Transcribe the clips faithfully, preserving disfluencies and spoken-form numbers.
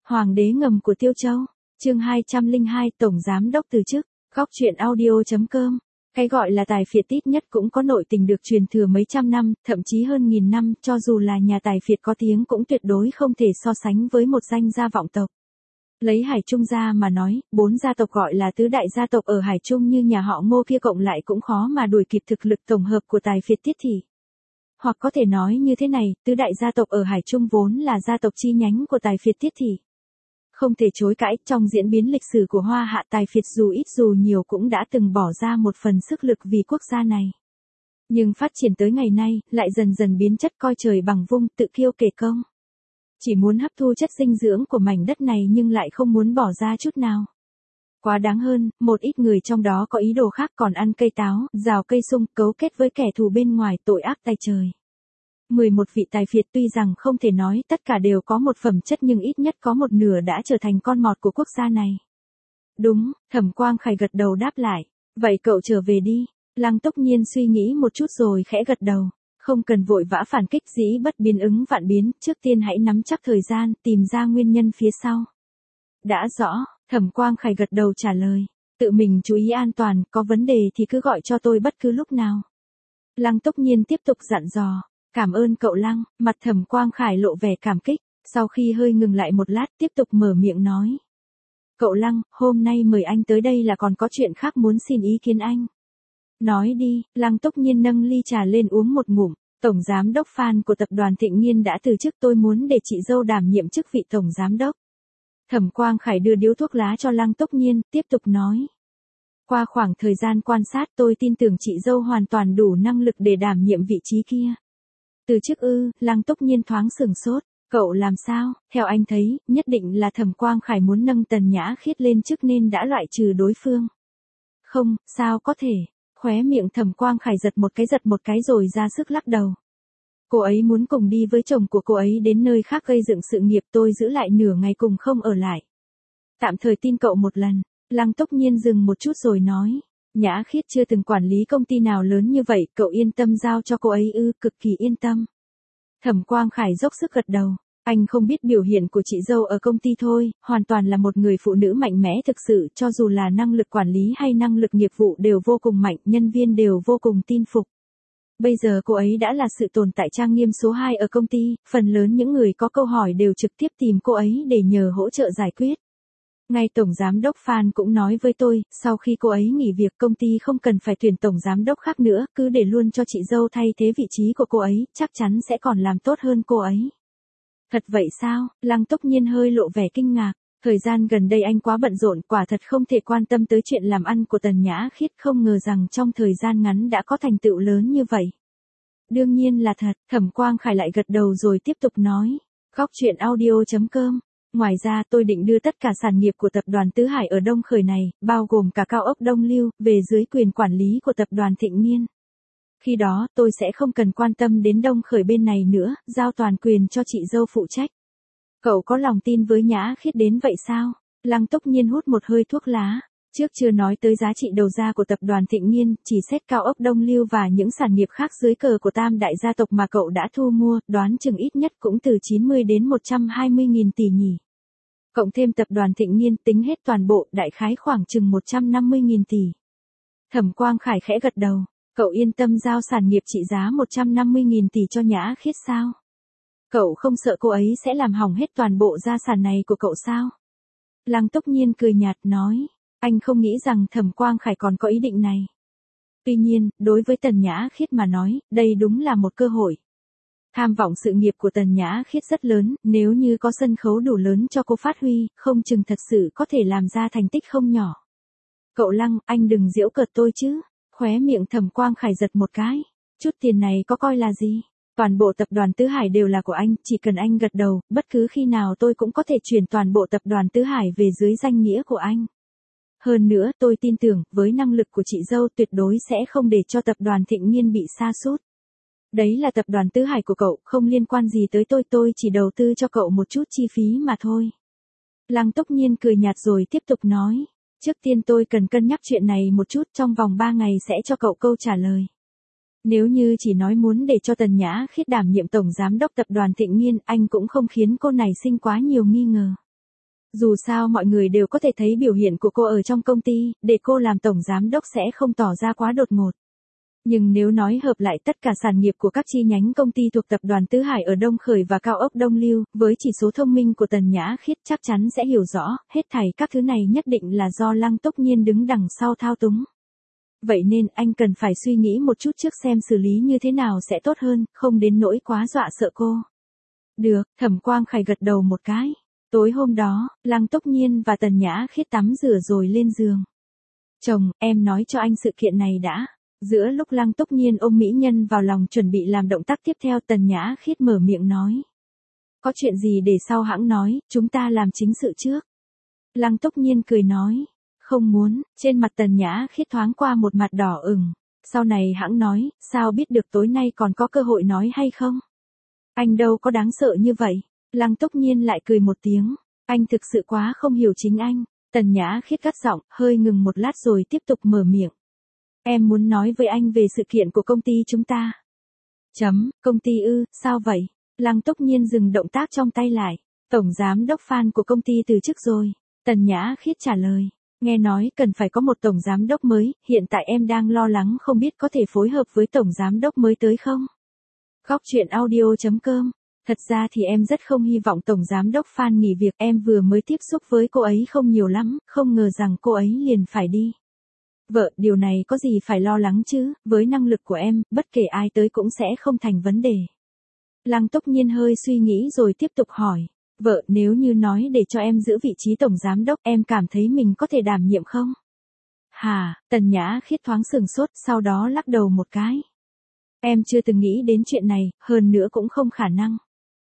Hoàng đế ngầm của Tiêu Châu, chương hai trăm lẻ hai Tổng Giám Đốc từ chức, góc truyện audio.com. Cái gọi là tài phiệt ít nhất cũng có nội tình được truyền thừa mấy trăm năm, thậm chí hơn nghìn năm, cho dù là nhà tài phiệt có tiếng cũng tuyệt đối không thể so sánh với một danh gia vọng tộc. Lấy Hải Trung gia mà nói, bốn gia tộc gọi là tứ đại gia tộc ở Hải Trung như nhà họ Ngô kia cộng lại cũng khó mà đuổi kịp thực lực tổng hợp của tài phiệt Tiết Thị. Hoặc có thể nói như thế này, tứ đại gia tộc ở Hải Trung vốn là gia tộc chi nhánh của tài phiệt Tiết Thị. Không thể chối cãi, trong diễn biến lịch sử của Hoa Hạ tài phiệt dù ít dù nhiều cũng đã từng bỏ ra một phần sức lực vì quốc gia này. Nhưng phát triển tới ngày nay, lại dần dần biến chất coi trời bằng vung, tự kiêu kể công. Chỉ muốn hấp thu chất dinh dưỡng của mảnh đất này nhưng lại không muốn bỏ ra chút nào. Quá đáng hơn, một ít người trong đó có ý đồ khác còn ăn cây táo, rào cây sung, cấu kết với kẻ thù bên ngoài, tội ác tày trời. mười một vị tài phiệt tuy rằng không thể nói tất cả đều có một phẩm chất nhưng ít nhất có một nửa đã trở thành con mọt của quốc gia này. Đúng, Thẩm Quang Khải gật đầu đáp lại. Vậy cậu trở về đi. Lăng Túc Nhiên suy nghĩ một chút rồi khẽ gật đầu. Không cần vội vã phản kích, dĩ bất biến ứng vạn biến, trước tiên hãy nắm chắc thời gian, tìm ra nguyên nhân phía sau. Đã rõ, Thẩm Quang Khải gật đầu trả lời. Tự mình chú ý an toàn, có vấn đề thì cứ gọi cho tôi bất cứ lúc nào. Lăng Túc Nhiên tiếp tục dặn dò. Cảm ơn cậu Lăng, mặt Thẩm Quang Khải lộ vẻ cảm kích, sau khi hơi ngừng lại một lát tiếp tục mở miệng nói. Cậu Lăng, hôm nay mời anh tới đây là còn có chuyện khác muốn xin ý kiến anh. Nói đi, Lăng Túc Nhiên nâng ly trà lên uống một ngụm. Tổng Giám Đốc Phan của tập đoàn Thịnh Nghiên đã từ chức, tôi muốn để chị dâu đảm nhiệm chức vị Tổng Giám Đốc. Thẩm Quang Khải đưa điếu thuốc lá cho Lăng Túc Nhiên, tiếp tục nói. Qua khoảng thời gian quan sát tôi tin tưởng chị dâu hoàn toàn đủ năng lực để đảm nhiệm vị trí kia. Từ chức ư, Lăng Túc Nhiên thoáng sửng sốt. Cậu làm sao? Theo anh thấy, nhất định là Thẩm Quang Khải muốn nâng Tần Nhã Khiết lên chức nên đã loại trừ đối phương. Không, sao có thể. Khóe miệng Thẩm Quang Khải giật một cái giật một cái rồi ra sức lắc đầu. Cô ấy muốn cùng đi với chồng của cô ấy đến nơi khác gây dựng sự nghiệp, tôi giữ lại nửa ngày cùng không ở lại. Tạm thời tin cậu một lần. Lăng Túc Nhiên dừng một chút rồi nói. Nhã Khiết chưa từng quản lý công ty nào lớn như vậy, cậu yên tâm giao cho cô ấy ư? Cực kỳ yên tâm. Thẩm Quang Khải dốc sức gật đầu. Anh không biết biểu hiện của chị dâu ở công ty thôi, hoàn toàn là một người phụ nữ mạnh mẽ thực sự, cho dù là năng lực quản lý hay năng lực nghiệp vụ đều vô cùng mạnh, nhân viên đều vô cùng tin phục. Bây giờ cô ấy đã là sự tồn tại trang nghiêm số hai ở công ty, phần lớn những người có câu hỏi đều trực tiếp tìm cô ấy để nhờ hỗ trợ giải quyết. Ngay Tổng Giám Đốc Phan cũng nói với tôi, sau khi cô ấy nghỉ việc công ty không cần phải tuyển Tổng Giám Đốc khác nữa, cứ để luôn cho chị dâu thay thế vị trí của cô ấy, chắc chắn sẽ còn làm tốt hơn cô ấy. Thật vậy sao? Lăng Túc Nhiên hơi lộ vẻ kinh ngạc. Thời gian gần đây anh quá bận rộn, quả thật không thể quan tâm tới chuyện làm ăn của Tần Nhã Khiết, không ngờ rằng trong thời gian ngắn đã có thành tựu lớn như vậy. Đương nhiên là thật, Thẩm Quang Khải lại gật đầu rồi tiếp tục nói. Góc truyện audio.com. Ngoài ra tôi định đưa tất cả sản nghiệp của tập đoàn Tứ Hải ở Đông Khởi này, bao gồm cả cao ốc Đông Lưu, về dưới quyền quản lý của tập đoàn Thịnh Nghiên. Khi đó, tôi sẽ không cần quan tâm đến Đông Khởi bên này nữa, giao toàn quyền cho chị dâu phụ trách. Cậu có lòng tin với Nhã Khiết đến vậy sao? Lăng Túc Nhiên hút một hơi thuốc lá. Trước chưa nói tới giá trị đầu ra của tập đoàn Thịnh Nghiên, chỉ xét cao ốc Đông Lưu và những sản nghiệp khác dưới cờ của tam đại gia tộc mà cậu đã thu mua, đoán chừng ít nhất cũng từ chín mươi đến một trăm hai mươi nghìn tỷ nhỉ. Cộng thêm tập đoàn Thịnh Nghiên tính hết toàn bộ, đại khái khoảng chừng một trăm năm mươi nghìn tỷ. Thẩm Quang Khải khẽ gật đầu. Cậu yên tâm giao sản nghiệp trị giá một trăm năm mươi nghìn tỷ cho Nhã Khiết sao? Cậu không sợ cô ấy sẽ làm hỏng hết toàn bộ gia sản này của cậu sao? Lăng Túc Nhiên cười nhạt nói. Anh không nghĩ rằng Thẩm Quang Khải còn có ý định này. Tuy nhiên, đối với Tần Nhã Khiết mà nói, đây đúng là một cơ hội. Tham vọng sự nghiệp của Tần Nhã Khiết rất lớn, nếu như có sân khấu đủ lớn cho cô phát huy, không chừng thật sự có thể làm ra thành tích không nhỏ. Cậu Lăng, anh đừng giễu cợt tôi chứ. Khóe miệng Thẩm Quang Khải giật một cái. Chút tiền này có coi là gì? Toàn bộ tập đoàn Tứ Hải đều là của anh, chỉ cần anh gật đầu, bất cứ khi nào tôi cũng có thể chuyển toàn bộ tập đoàn Tứ Hải về dưới danh nghĩa của anh. Hơn nữa, tôi tin tưởng, với năng lực của chị dâu tuyệt đối sẽ không để cho tập đoàn Thịnh Nghiên bị sa sút. Đấy là tập đoàn Tứ Hải của cậu, không liên quan gì tới tôi, tôi chỉ đầu tư cho cậu một chút chi phí mà thôi. Lăng Túc Nhiên cười nhạt rồi tiếp tục nói. Trước tiên tôi cần cân nhắc chuyện này một chút, trong vòng ba ngày sẽ cho cậu câu trả lời. Nếu như chỉ nói muốn để cho Tần Nhã Khiết đảm nhiệm Tổng Giám Đốc tập đoàn Thịnh Nghiên, anh cũng không khiến cô này sinh quá nhiều nghi ngờ. Dù sao mọi người đều có thể thấy biểu hiện của cô ở trong công ty, để cô làm tổng giám đốc sẽ không tỏ ra quá đột ngột. Nhưng nếu nói hợp lại tất cả sản nghiệp của các chi nhánh công ty thuộc tập đoàn Tứ Hải ở Đông Khởi và Cao ốc Đông Lưu, với chỉ số thông minh của Tần Nhã Khiết chắc chắn sẽ hiểu rõ, hết thảy các thứ này nhất định là do Lăng Túc Nhiên đứng đằng sau thao túng. Vậy nên anh cần phải suy nghĩ một chút trước xem xử lý như thế nào sẽ tốt hơn, không đến nỗi quá dọa sợ cô. Được, Thẩm Quang Khải gật đầu một cái. Tối hôm đó, Lăng Túc Nhiên và Tần Nhã Khiết tắm rửa rồi lên giường. Chồng, em nói cho anh sự kiện này đã. Giữa lúc Lăng Túc Nhiên ôm mỹ nhân vào lòng chuẩn bị làm động tác tiếp theo, Tần Nhã Khiết mở miệng nói. Có chuyện gì để sau hãng nói, chúng ta làm chính sự trước. Lăng Túc Nhiên cười nói. Không muốn, trên mặt Tần Nhã Khiết thoáng qua một mặt đỏ ửng. Sau này hãng nói, sao biết được tối nay còn có cơ hội nói hay không? Anh đâu có đáng sợ như vậy. Lăng Túc Nhiên lại cười một tiếng. Anh thực sự quá không hiểu chính anh. Tần Nhã Khiết cắt giọng, hơi ngừng một lát rồi tiếp tục mở miệng. Em muốn nói với anh về sự kiện của công ty chúng ta. Chấm, công ty ư, sao vậy? Lăng Túc Nhiên dừng động tác trong tay lại. Tổng giám đốc Phan của công ty từ chức rồi. Tần Nhã Khiết trả lời. Nghe nói cần phải có một tổng giám đốc mới, hiện tại em đang lo lắng không biết có thể phối hợp với tổng giám đốc mới tới không? Góc truyện audio chấm com. Thật ra thì em rất không hy vọng tổng giám đốc Phan nghỉ việc, em vừa mới tiếp xúc với cô ấy không nhiều lắm, không ngờ rằng cô ấy liền phải đi. Vợ, điều này có gì phải lo lắng chứ, với năng lực của em, bất kể ai tới cũng sẽ không thành vấn đề. Lăng Túc Nhiên hơi suy nghĩ rồi tiếp tục hỏi. Vợ, nếu như nói để cho em giữ vị trí tổng giám đốc, em cảm thấy mình có thể đảm nhiệm không? Hà, Tần Nhã Khiết thoáng sừng sốt, sau đó lắc đầu một cái. Em chưa từng nghĩ đến chuyện này, hơn nữa cũng không khả năng.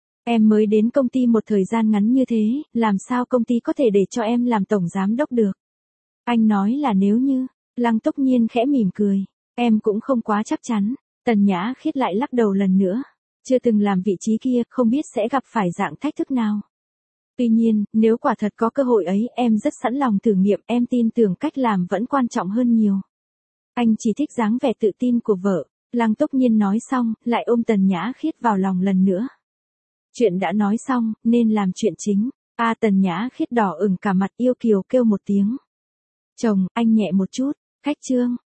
Em mới đến công ty một thời gian ngắn như thế, làm sao công ty có thể để cho em làm tổng giám đốc được? Anh nói là nếu như, Lăng Túc Nhiên khẽ mỉm cười, em cũng không quá chắc chắn. Tần Nhã Khiết lại lắc đầu lần nữa. Chưa từng làm vị trí kia, không biết sẽ gặp phải dạng thách thức nào. Tuy nhiên, nếu quả thật có cơ hội ấy, em rất sẵn lòng thử nghiệm, em tin tưởng cách làm vẫn quan trọng hơn nhiều. Anh chỉ thích dáng vẻ tự tin của vợ. Lăng Túc Nhiên nói xong, lại ôm Tần Nhã Khiết vào lòng lần nữa. Chuyện đã nói xong, nên làm chuyện chính. A à, Tần Nhã Khiết đỏ ửng cả mặt yêu kiều kêu một tiếng. Chồng, anh nhẹ một chút, khách trương.